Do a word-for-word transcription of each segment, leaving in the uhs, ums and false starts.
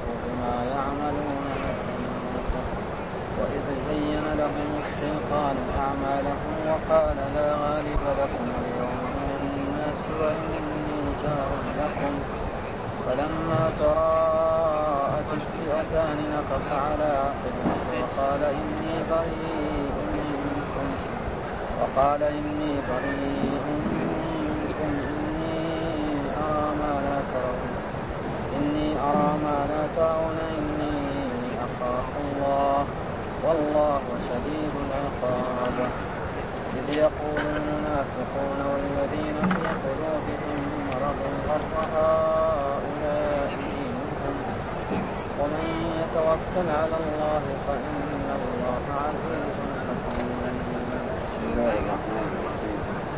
بما يعملون نتمنى. وإذ زين لهم الشيطان أعمالهم وقال لا غالب لكم اليوم من الناس وإني جار لكم فلما تراءت الفئتان نكص على عقبيه وقال إني بريء منكم وقال إني بريء منكم إني أرى ما لا ترون إني أرى ما لا ترون إني أخاف الله والله شديد العقاب. إذ يقول المنافقون والذين في قلوبهم مرض غر هؤلاء دينهم ومن يتوكل على الله فإن الله عزيز حكيم. بسم الله الرحمن الرحيم.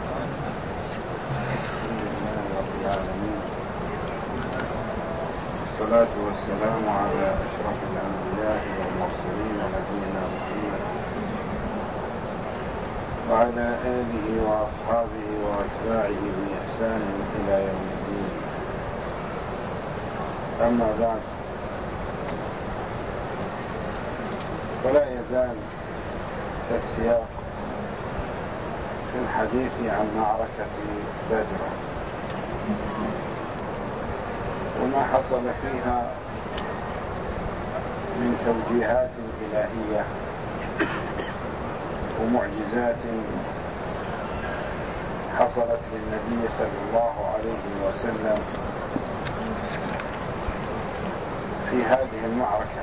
الحمد لله رب العالمين والصلاة والسلام على أشرف الأنبياء والمرسلين نبينا محمد وعلى آله وأصحابه وأتباعه بإحسان إلى يوم الدين. أما بعد، فلا يزال السياق في الحديث عن معركة بدر وما حصل فيها من توجيهات إلهية ومعجزات حصلت للنبي صلى الله عليه وسلم في هذه المعركة.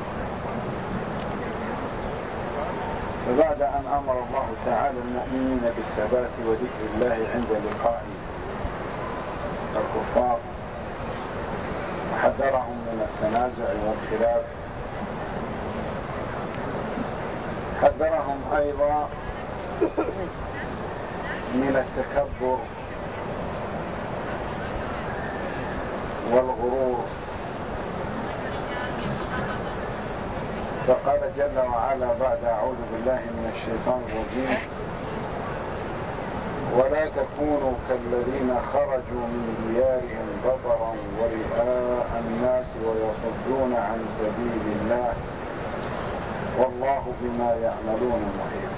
فبعد أن أمر الله تعالى المؤمنين بالثبات وذكر الله عند لقاء الكفار وحذرهم من التنازع والخلاف، حذرهم أيضا من التكبر والغرور، فقال جل وعلا بعد أعوذ بالله من الشيطان الرجيم ولا تكونوا كالذين خرجوا من ديارهم بطرا ورئاء الناس ويصدون عن سبيل الله والله بما يعملون محيط.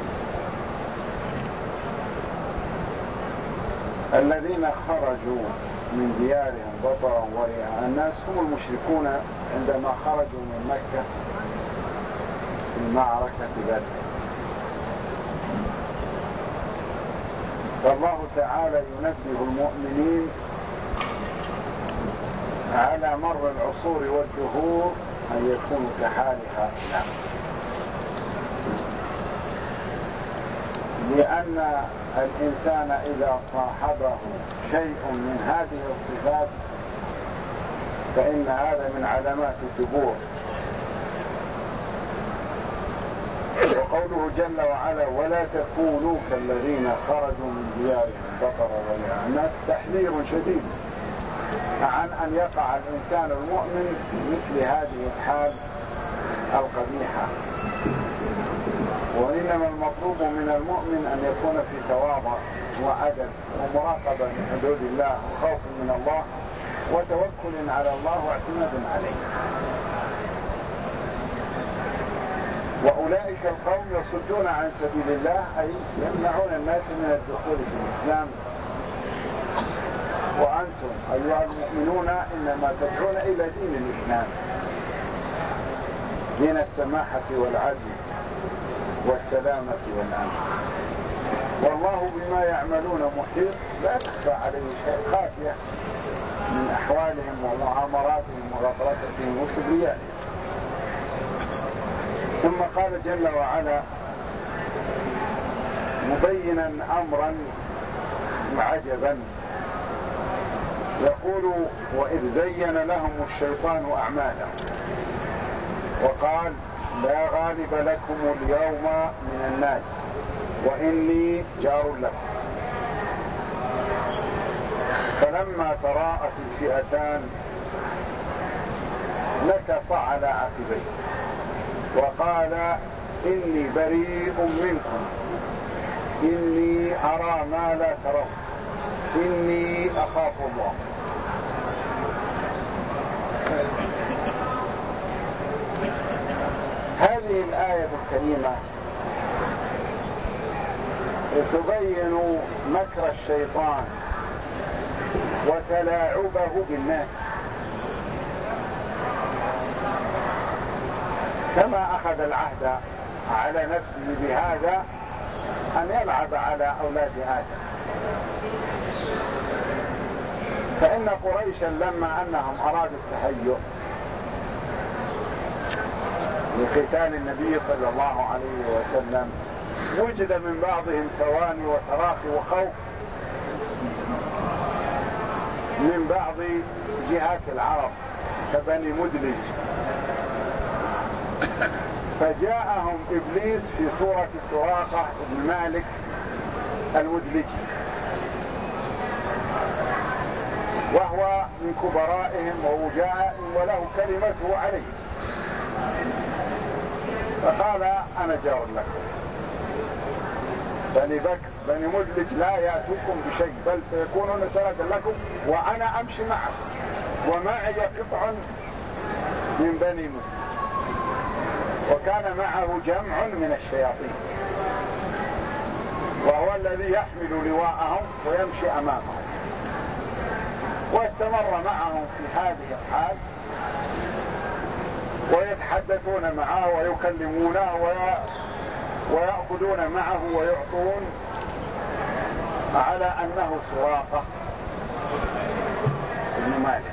الذين خرجوا من ديارهم بطرا ورئاء الناس هم المشركون عندما خرجوا من مكة في المعركة بدر. فالله تعالى ينبه المؤمنين على مر العصور والدهور أن يكونوا كحال هؤلاء، لأن الإنسان إذا صاحبه شيء من هذه الصفات فإن هذا من علامات الدبور. وقوله جل وعلا ولا تكونوا كالذين خرجوا من ديارهم بطرا ورئاء الناس تحذير شديد عن أن يقع الإنسان المؤمن في مثل هذه الحال القبيحة. وإنما المطلوب من المؤمن أن يكون في تواضع وأدب ومراقبة لحدود الله وخوف من الله وتوكل على الله واعتماد عليه. وأولئك القوم يصدون عن سبيل الله أي يمنعون الناس من الدخول في الإسلام. وأنتم أيها المؤمنون إنما تدعون إلى دين الإسلام، دين السماحة والعدل والسلامة والأمن. والله بما يعملون محيط، لا تخفى عليه شيء، خافية من أحوالهم ومعامراتهم وغطرستهم وكبريائهم. ثم قال جل وعلا مبينا أمرا عجبا يقول وإذ زين لهم الشيطان أعمالهم وقال لا غالب لكم اليوم من الناس وإني جار لكم فلما تراءت الفئتان نكص على عقبيه وقال إني بريء منكم إني أرى ما لا ترون إني أخاف الله. الآية الكريمة تبين مكر الشيطان وتلاعبه بالناس، كما أخذ العهد على نفسه بهذا أن يلعب على أولاد آدم. فإن قريشا لما أنهم أرادوا التهيؤ لقتال النبي صلى الله عليه وسلم وجد من بعضهم تواني وتراخي وخوف من بعض جهات العرب كبني مدلج، فجاءهم إبليس في صورة سراقة بن مالك المدلجي، وهو من كبرائهم ووجائهم وله كلمته عليه، فقال أنا جار لكم. بني بكر بني مدلج لا يأتوكم بشيء بل سيكونون سردا لكم وأنا أمشي معكم ومعي قطع من بني مدلج. وكان معه جمع من الشياطين وهو الذي يحمل لواءهم ويمشي أمامهم، واستمر معهم في هذه الحال ويتحدثون معه ويكلمونه ويأخذون معه ويعطون على أنه سراقة بن مالك.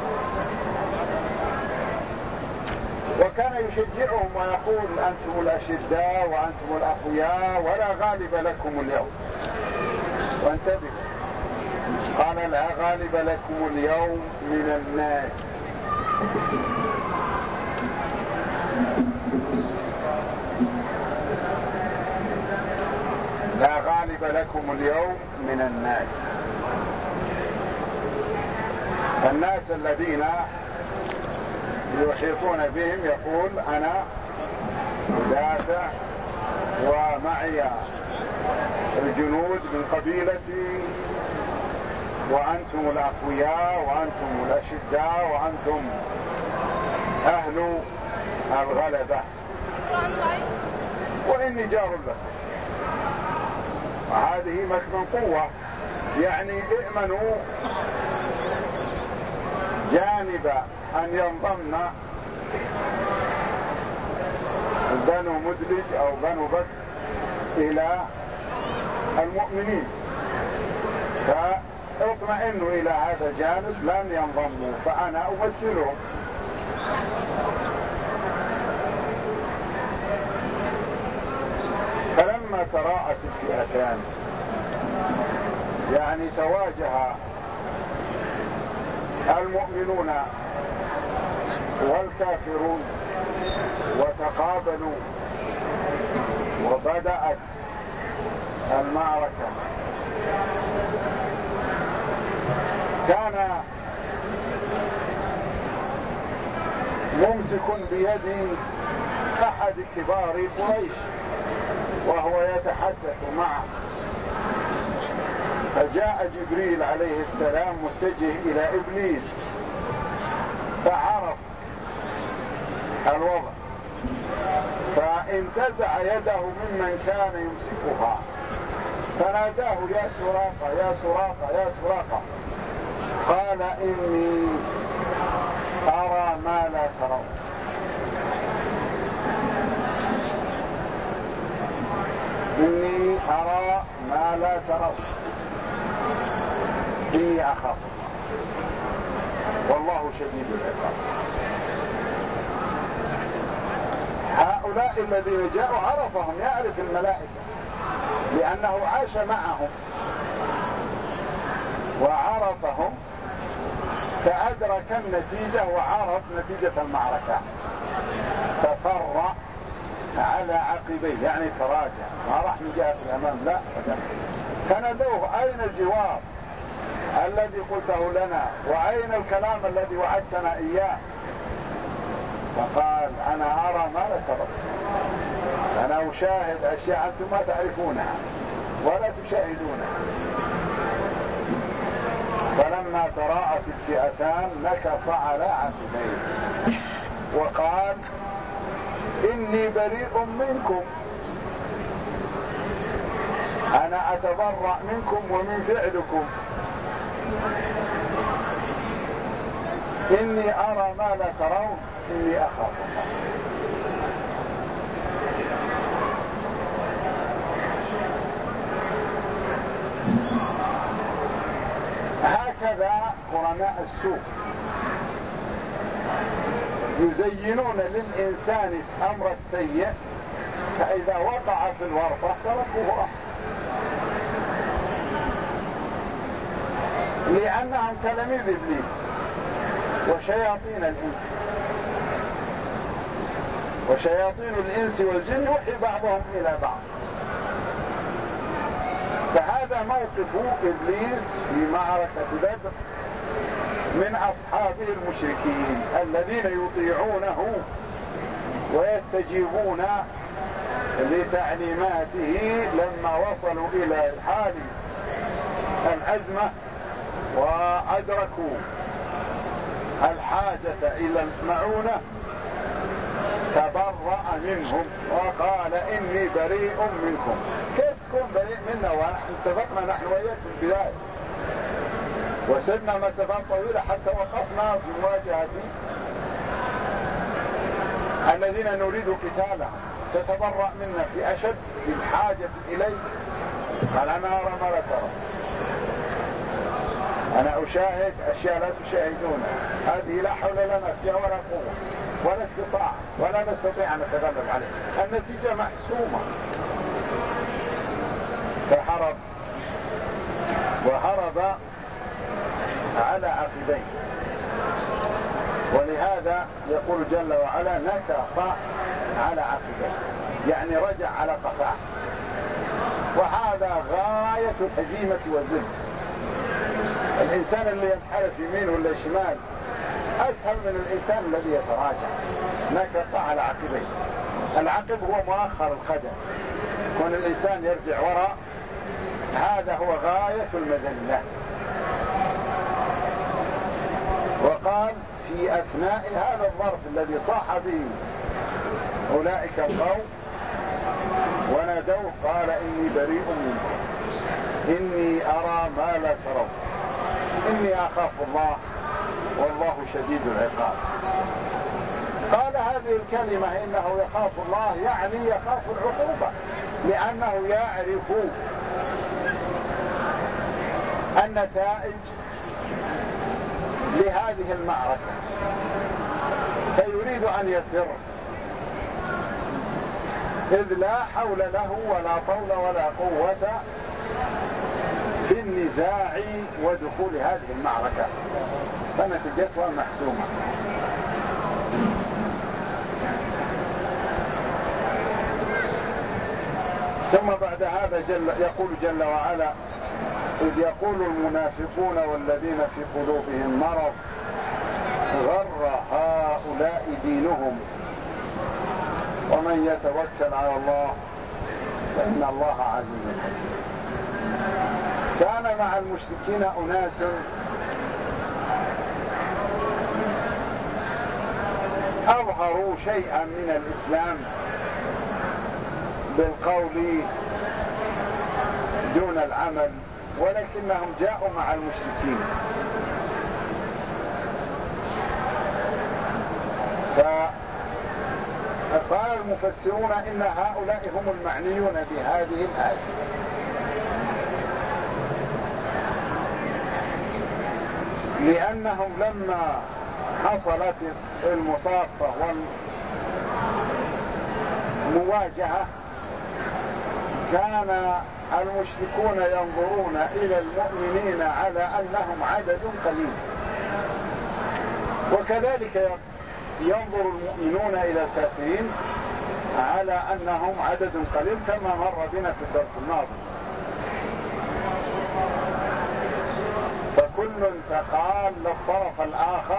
وكان يشجعهم ويقول أنتم الأشداء وأنتم الأقوياء ولا غالب لكم اليوم. وانتبهوا، قال لا غالب لكم اليوم من الناس. لا غالب لكم اليوم من الناس. الناس الذين يحيطون بهم يقول أنا مدافع ومعي الجنود من قبيلتي وأنتم الأقوياء وأنتم الأشداء وأنتم أهل الغلبة وإني جار لكم. وهذه مكمن قوة، يعني ائمنوا جانب أن ينضم بنو مدلج أو بنو بكر إلى المؤمنين، فاطمئنوا إلى هذا الجانب لن ينضموا فأنا أمثلهم. فلما تراءت الفئتان يعني تواجه المؤمنون والكافرون وتقابلوا وبدأت المعركة، كان ممسك بيد أحد كبار قريش وهو يتحدث معه، فجاء جبريل عليه السلام متجه إلى إبليس فعرف الوضع فانتزع يده ممن كان يمسكها فناداه يا سراقة يا سراقة يا سراقة. قال إني أرى ما لا ترون. إني أرى ما لا ترون إني أخاف والله شديد العقاب. هؤلاء الذين جاءوا عرفهم، يعرف الملائكة لأنه عاش معهم وعرفهم فأدرك النتيجة وعرف نتيجة المعركة ففر على عقبيه، يعني تراجع ما راح من جهة الأمام لا. فنادوه أين الجواب الذي قلته لنا وأين الكلام الذي وعدتنا إياه؟ فقال أنا أرى ما لا ترون، أنا أشاهد أشياء أنتم ما تعرفونها ولا تشاهدونها. فلما تراءت الفئتان نكص على عقبيه وقال إني بريء منكم، أنا أتبرأ منكم ومن فعلكم، إني أرى ما لا ترون، إني أخاف الله. هكذا قرناء السوء يزينون للإنسان أمر السيء، فإذا وقع في الورطة تركوه أحسن، لأنهم تلاميذ إبليس وشياطين الإنس، وشياطين الإنس والجن يوحي بعضهم إلى بعض. فهذا موقف إبليس في معركة بدر من أصحابه المشركين الذين يطيعونه ويستجيبون لتعليماته لما وصلوا إلى حال الأزمة وأدركوا الحاجة إلى المعونة، تبرأ منهم وقال إني بريء منكم. كيف تكون بريء منا ونحن اتفقنا نحن وإياك في البداية وسرنا مسافات طويلة حتى وقفنا في مواجهة الذين نريد قتالهم، تتبرأ منا في أشد الحاجة إليك؟ قال أنا أرى ما لا ترى، أنا أشاهد أشياء لا تشاهدونها، هذه لا حول لنا فيها ولا قوة ولا استطاع ولا نستطيع أن نتغلب عليه، النتيجة محسومة. فهرب وهرب على عقبيه، ولهذا يقول جل وعلا نكص على عقبيه، يعني رجع على قفاه، وهذا غاية الهزيمة والذل. الإنسان اللي ينحرف يمين ولا شمال أسهل من الإنسان الذي يتراجع. نكص على عقبيه، العقب هو مؤخر القدم، كون الإنسان يرجع وراء، هذا هو غاية المذلات. وقال في أثناء هذا الظرف الذي صاح به أولئك القوم ونادوه قال إني بريء منكم، إني أرى ما لا ترون، إني أخاف الله والله شديد العقاب. قال هذه الكلمة إنه يخاف الله، يعني يخاف العقوبة، لأنه يعرف النتائج لهذه المعركة فيريد أن يفر، إذ لا حول له ولا طول ولا قوة في النزاع ودخول هذه المعركة، فنتيجتها محسومة. ثم بعد هذا جل يقول جل وعلا إذ يقول المنافقون والذين في قلوبهم مرض غر هؤلاء دينهم ومن يتوكل على الله فإن الله عزيز حكيم. كان مع المشركين أناس أظهروا شيئا من الإسلام بالقول دون العمل، ولكنهم جاءوا مع المشركين، فقال المفسرون إن هؤلاء هم المعنيون بهذه الآية، لأنهم لما حصلت المصافة والمواجهة كان المشركون ينظرون إلى المؤمنين على أنهم عدد قليل، وكذلك ينظر المؤمنون إلى الكافرين على أنهم عدد قليل كما مر بنا في الدرس الماضي. فكل تقال للطرف الآخر،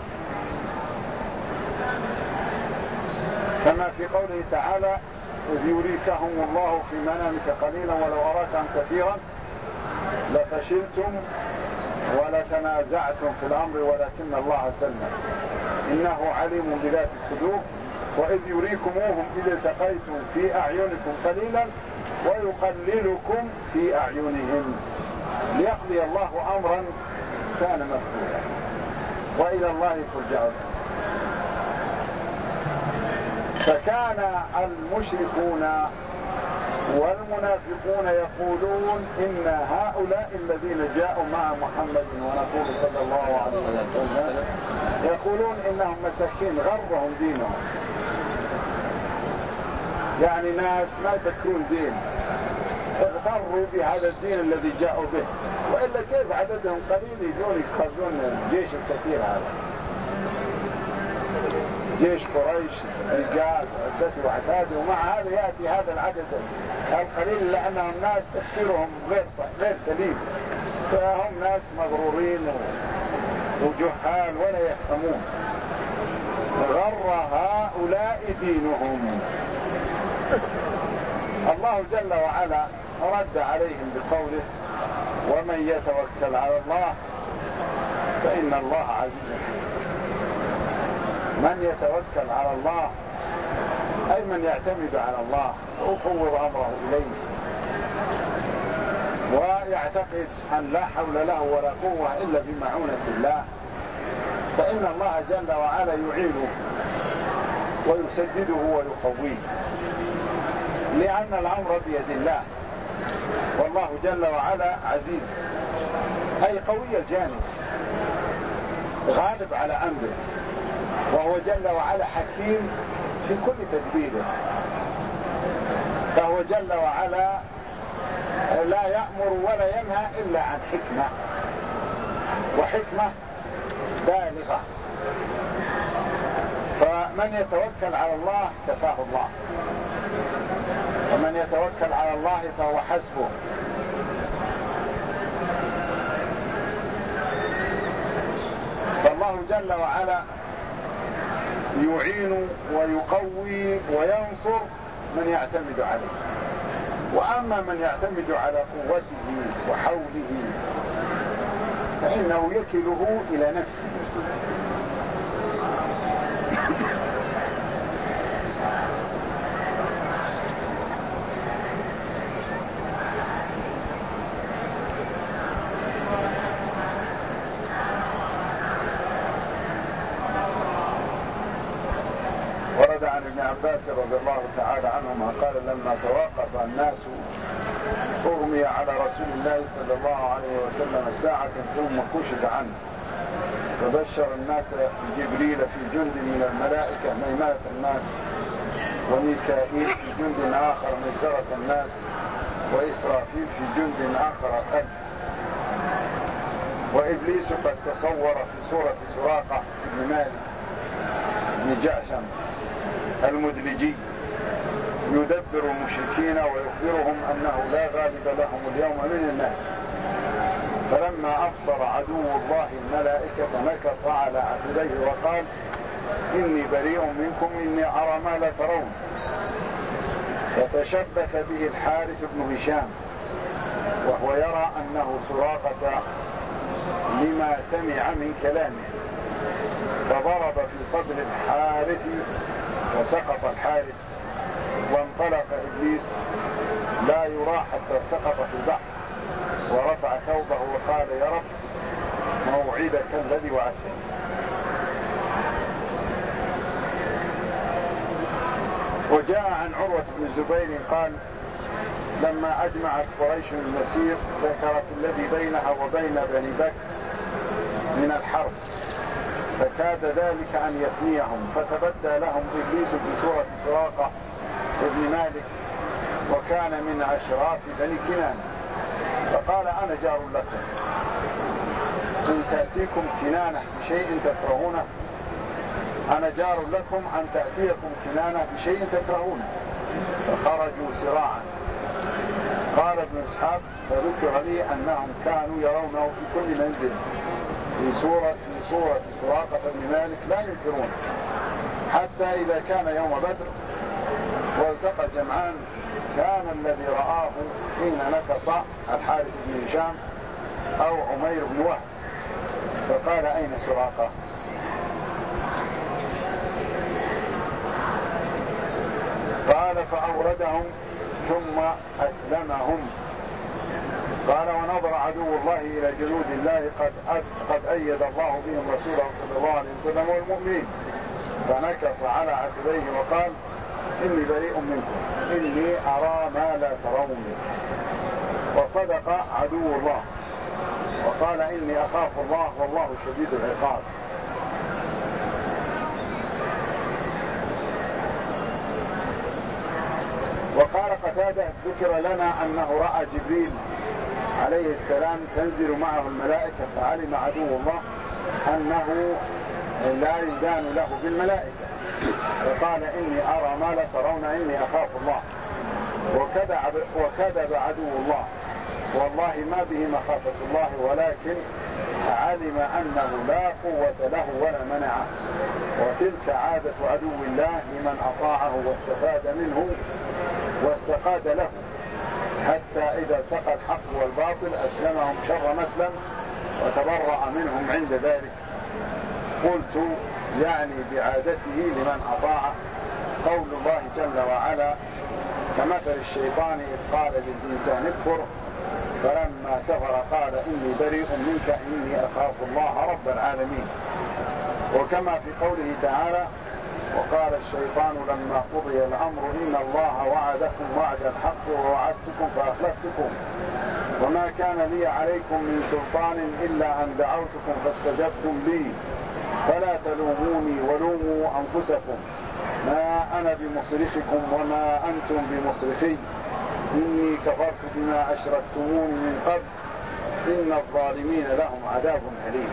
كما في قوله تعالى إذ يريكهم الله في منامك قليلا ولو أراكهم كثيرا لفشلتم ولتنازعتم في الأمر ولكن الله سلم إنه عليم بذات الصدور وإذ يريكموهم إذ التقيتم في أعينكم قليلا ويقللكم في أعينهم ليقضي الله أمرا كان مفعولا وإلى الله ترجع الأمور. فكان المشركون والمنافقون يقولون إن هؤلاء الذين جاءوا مع محمد ونقول صلى الله عليه وسلم يقولون إنهم مساكين غرهم دينهم، يعني ناس ما يفكرون زين، اغتروا بهذا الدين الذي جاءوا به، وإلا كيف عددهم قليل يجون يخرجون الجيش الكثير هذا، جيش قريش رجال عدته وعتاده، ومع هذا يأتي هذا العدد القليل لأنهم ناس تفكيرهم غير غير سليم، فهم ناس مغرورين وجهال ولا يفهمون. غر هؤلاء دينهم. الله جل وعلا رد عليهم بقوله ومن يتوكل على الله فإن الله عزيز حكيم. من يتوكل على الله أي من يعتمد على الله ويفوض أمره إليه ويعتقد أن لا حول له ولا قوة إلا بمعونة الله، فإن الله جل وعلا يعينه ويسدده ويقويه، لأن الأمر بيد الله، والله جل وعلا عزيز أي قوي الجانب غالب على أمره، وهو جل وعلا حكيم في كل تدبيره، فهو جل وعلا لا يأمر ولا ينهى إلا عن حكمة، وحكمة بالغة. فمن يتوكل على الله كفاه الله، ومن يتوكل على الله فهو حسبه. فالله جل وعلا يعين ويقوي وينصر من يعتمد عليه، وأما من يعتمد على قوته وحوله فإنه يكله إلى نفسه. ورد عن ابن عباس رضي الله تعالى عنهما قال لما توقف الناس أغمي على رسول الله صلى الله عليه وسلم ساعة ثم كشف عنه، فبشر الناس جبريل في جند من الملائكة ميمنة الناس، وميكائيل في جند آخر ميسرة الناس، وإسرافيل في جند آخر الأرض، وإبليس قد تصور في صورة سراقة بن مالك بن جعشم المدلجي يدبر المشركين ويخبرهم أنه لا غالب لهم اليوم من الناس. فلما أبصر عدو الله الملائكة نكص على عقبيه وقال إني بريء منكم إني أرى ما لا ترون. فتشبث به الحارث بن هشام وهو يرى أنه سراقة لما سمع من كلامه، فضرب في صدر الحارث وسقط الحارث، وانطلق إبليس لا يرى حتى سقط في البحر، ورفع ثوبه وقال يا رب موعدك الذي وعدتني. وجاء عن عروة بن الزبير قال لما أجمعت قريش المسير ذكرت الذي بينها وبين بني بكر من الحرب، فكاد ذلك أن يثنيهم، فتبدى لهم إبليس بصورة سراقة ابن مالك وكان من أشراف بني كنانة، فقال أنا جار لكم إن تأتيكم كنانة بشيء تكرهونه، أنا جار لكم أن تأتيكم كنانة بشيء تكرهونه، فخرجوا سراعا. قال ابن إسحاق فذكر لي أنهم كانوا يرونه في كل منزل في صورة في صورة سراقة بن مالك لا ينكرون، حتى إذا كان يوم بدر والتقى جمعان كان الذي رآه حين نكص الحارث بن هشام أو عمير بن وهب، فقال أين سراقة؟ فأوردهم ثم أسلمهم. قال ونظر عدو الله إلى جنود الله قد قد أيد الله بهم رسوله صلى الله عليه وسلم والمؤمنين، فنكص على عقبيه وقال إني بريء منكم إني أرى ما لا ترون. وصدق عدو الله وقال إني أخاف الله والله شديد العقاب. وقال قتادة ذكر لنا أنه رأى جبريل عليه السلام تنزل معه الملائكة، فعلم عدو الله أنه لا يدان له بالملائكة، وقال إني أرى ما لا ترون إني أخاف الله. وكذب, وكذب عدو الله والله ما به مخافة الله، ولكن علم أنه لا قوة له ولا منعه. وتلك عادة عدو الله لمن أطاعه واستفاد منه واستقاد له، حتى إذا التقى الحق والباطل أسلمهم شر مسلم وتبرأ منهم عند ذلك. قلت يعني بعادته لمن أطاعه. قول الله جل وعلا كمثل الشيطان إذ قال للإنسان اكفر فلما كفر قال إني بريء منك إني أخاف الله رب العالمين. وكما في قوله تعالى وقال الشيطان لما قضي الأمر إن الله وعدكم وعد الحق ووعدتكم فأخلفتكم وما كان لي عليكم من سلطان إلا أن دعوتكم فاستجبتم لي فلا تلوموني ولوموا أنفسكم ما أنا بمصرخكم وما أنتم بمصرخي إني كفرت بما أشركتمون من قبل إن الظالمين لهم عذاب أليم.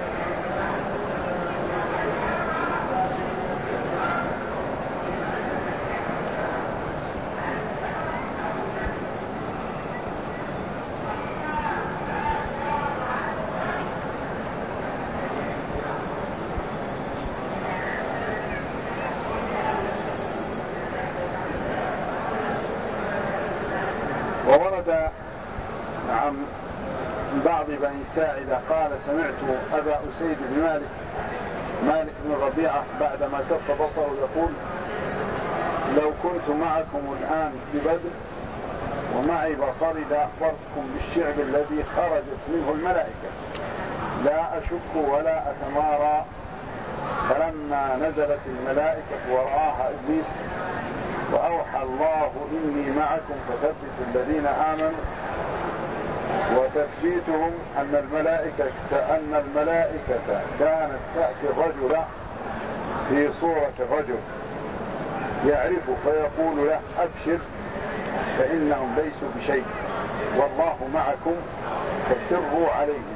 وورد عن بعض بني ساعدة قال سمعت أبا أسيد بن مالك مالك بن ربيعة بعدما كف بصره يقول لو كنت معكم الآن ببدر ومعي بصري لأخبرتكم بالشعب الذي خرجت منه الملائكة لا أشك ولا أتمارى. فلما نزلت الملائكة ورآها إبليس وأوحى الله إني معكم فثبتوا الذين آمنوا. وتثبيتهم أن الملائكة أن الملائكة كانت تأتي الرجل في صورة الرجل يعرف فيقول له أبشر فإنهم ليسوا بشيء والله معكم فسروا عليهم.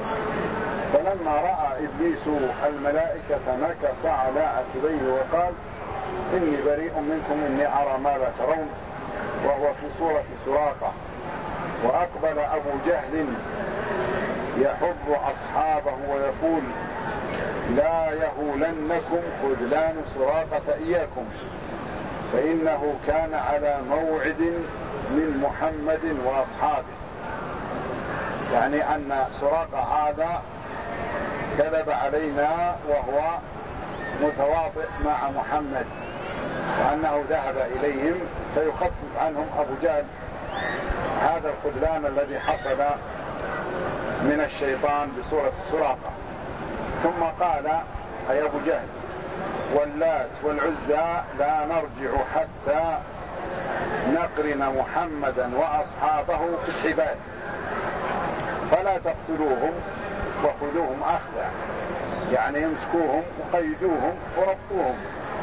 فلما رأى إبليس الملائكة نكص على عقبيه وقال إني بريء منكم إني أرى ما لا ترون، وهو في صورة سراقة. وأقبل أبو جهل يحض أصحابه ويقول لا يهولنكم خذلان سراقة إياكم فإنه كان على موعد من محمد وأصحابه، يعني أن سراقة هذا كذب علينا وهو متواطئ مع محمد وأنه ذهب إليهم فيخفف عنهم أبو جهل هذا الخذلان الذي حصل من الشيطان بصورة سراقة. ثم قال أي أبو جهل واللات والعزى لا نرجع حتى نقرن محمدا وأصحابه في الحبال فلا تقتلوهم وخذوهم أخذا، يعني يمسكوهم وقيدوهم وربطوهم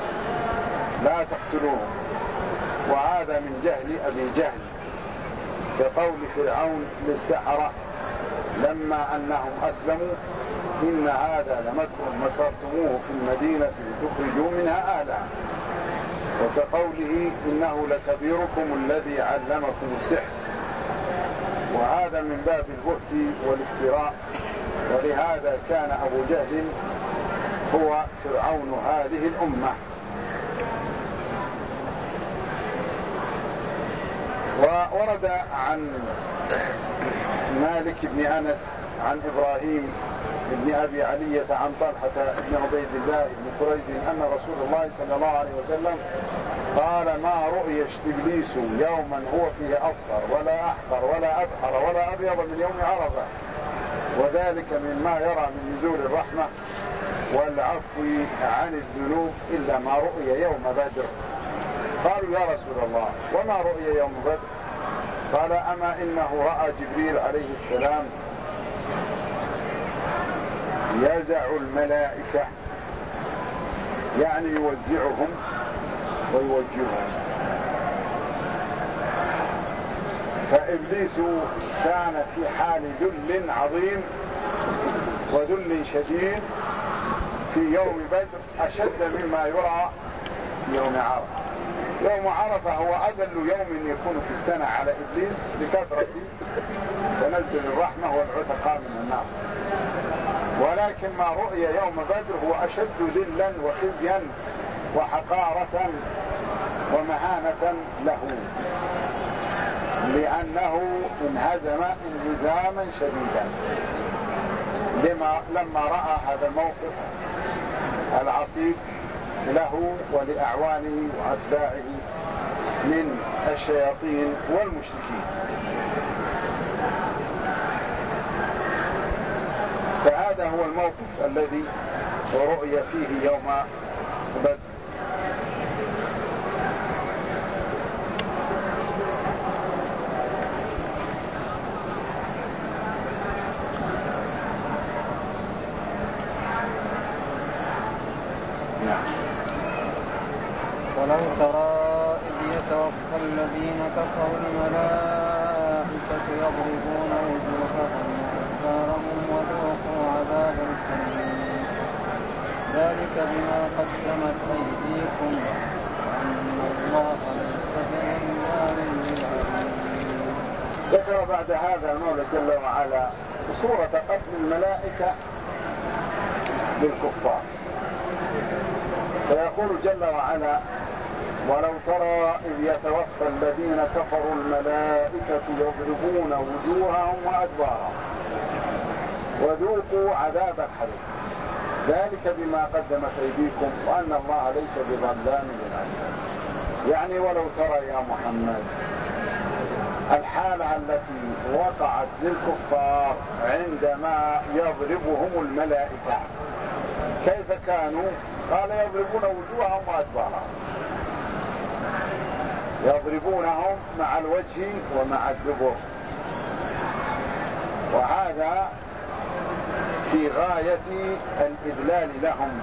لا تقتلوهم. وهذا من جهل أبي جهل كقول فرعون للسحرة لما أنهم أسلموا إن هذا لمكر مكرتموه في المدينة لتخرجوا منها أهلها، وكقوله إنه لكبيركم الذي علمكم السحر. وهذا من باب البهت والافتراء، ولهذا كان أبو جهل هو فرعون هذه الأمة. وورد عن مالك بن أنس عن إبراهيم بن أبي علية عن طلحة بن عبيد الله بن خريج أن رسول الله صلى الله عليه وسلم قال ما رؤي إبليس يوما هو فيه أصفر ولا أحمر ولا أبحر ولا أبيض من يوم عرفة، وذلك مما يرى من نزول الرحمة والعفو عن الذنوب إلا ما رؤي يوم بدر. قالوا يا رسول الله وما رؤي يوم بدر؟ قال أما إنه رأى جبريل عليه السلام يزع الملائكة، يعني يوزعهم ويوجههم. فإبليس كان في حال ذل عظيم وذل شديد في يوم بدر أشد مما يرى يوم عرفة. يوم عرفة هو أذل يوم يكون في السنة على إبليس بكثرة تنزل الرحمة والعتقاء من النار، ولكن ما رؤي يوم بدر هو أشد ذلا وخزيا وحقارة ومهانة له، لأنه انهزم انهزاما شديدا لما لما رأى هذا الموقف العصيب له ولأعوانه وأتباعه من الشياطين والمشركين. فهذا هو الموقف الذي رؤي فيه يوم بدر. ولو ترى إذ يتوفى الذين كفروا الملائكة يضربون وجوههم وأدبارهم وذوقوا عذاب السعير ذلك بما قدمت أيديكم وأن الله ليس بظلام للعبيد. ذكر بعد هذا المولى جل وعلا صورة قتل الملائكة للكفار، فيقول جل وعلا ولو ترى إذ يتوفى الذين كفروا الملائكة يضربون وجوههم وأدبارهم وذوقوا عذاب الحريق ذلك بما قدمت أيديكم وأن الله ليس بظلام للعبيد. يعني ولو ترى يا محمد الحالة التي وقعت للكفار عندما يضربهم الملائكة كيف كانوا؟ قال يضربون وجوههم وأدبارهم، يضربونهم مع الوجه ومع الدبر، وهذا في غاية الإذلال لهم.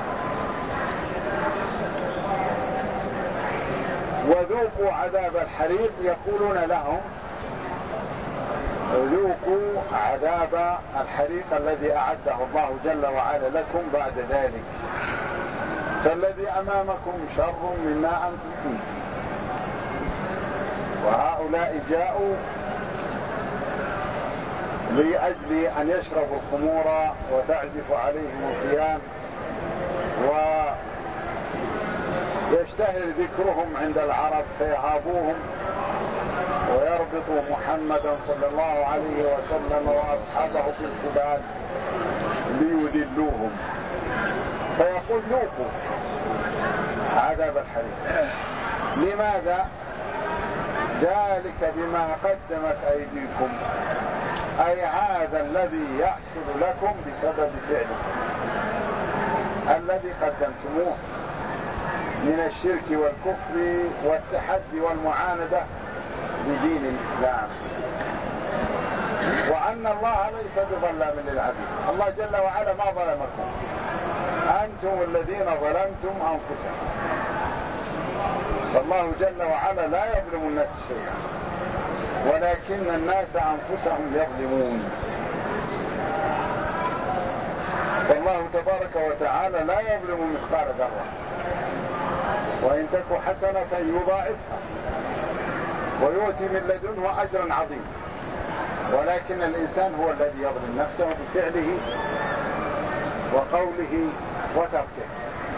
وذوقوا عذاب الحريق يقولون لهم ذوقوا عذاب الحريق الذي أعده الله جل وعلا لكم بعد ذلك، فالذي أمامكم شر مما أنتم فيه. وهؤلاء جاءوا لأجل أن يشربوا الخمور وتعزف عليهم الخيام ويشتهر ذكرهم عند العرب فيهابوهم ويربطوا محمدا صلى الله عليه وسلم وأصحابه في الجبال ليذلوهم، فيقول ذوقوا عذاب الحريق. لماذا؟ ذلك بما قدمت أيديكم، أي هذا الذي يحصل لكم بسبب فعلكم الذي قدمتموه من الشرك والكفر والتحدي والمعاندة بدين الإسلام، وأن الله ليس بظلام للعبيد. الله جل وعلا ما ظلمكم، أنتم الذين ظلمتم أنفسكم، فالله جل وعلا لا يظلم الناس شيئا ولكن الناس أنفسهم يظلمون. فالله تبارك وتعالى لا يظلم مثقال ذرة، وإن تك حسنة يضاعفها ويؤتي من لدنه أجرا عظيما، ولكن الإنسان هو الذي يظلم نفسه بفعله وقوله وتركه.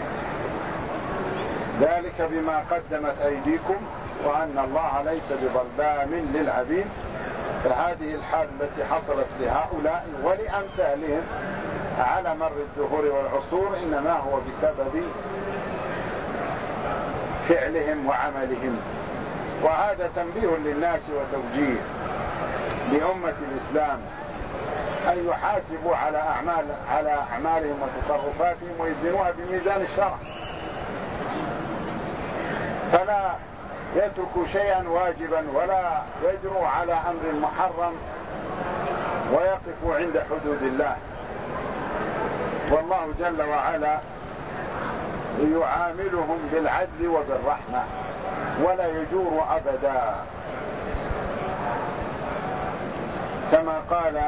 ذلك بما قدمت أيديكم وأن الله ليس بظلام للعبيد. فهذه الحال التي حصلت لهؤلاء ولأمثالهم على مر الدهور والعصور إنما هو بسبب فعلهم وعملهم. وهذا تنبيه للناس وتوجيه لأمة الإسلام أن يحاسبوا على أعمال على أعمالهم وتصرفاتهم ويزنوها بميزان الشرع، فلا يتركوا شيئا واجبا ولا يجروا على أمر محرم ويقفوا عند حدود الله. والله جل وعلا يعاملهم بالعدل وبالرحمة ولا يجور أبدا، كما قال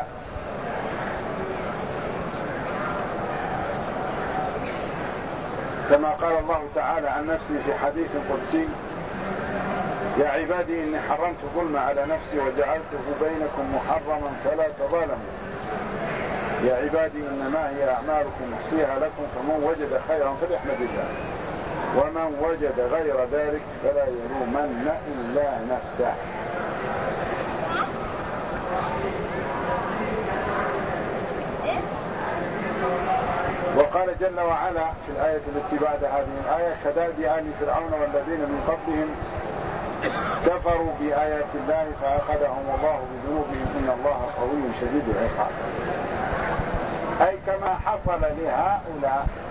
كما قال الله تعالى عن نفسه في حديث قدسي: يا عبادي إني حرمت الظلم على نفسي وجعلته بينكم محرما فلا تظالموا. يا عبادي إنما هي أعمالكم أحصيها لكم فمن وجد خيرا فليحمد الله ومن وجد غير ذلك فلا يلومن إلا نفسه. وقال جل وعلا في الآية التي بعد هذه الآية: كداب آل فرعون والذين من قبلهم كفروا بآيات الله فأخذهم الله بذنوبهم إن الله قوي شديد العقاب. أي كما حصل لهؤلاء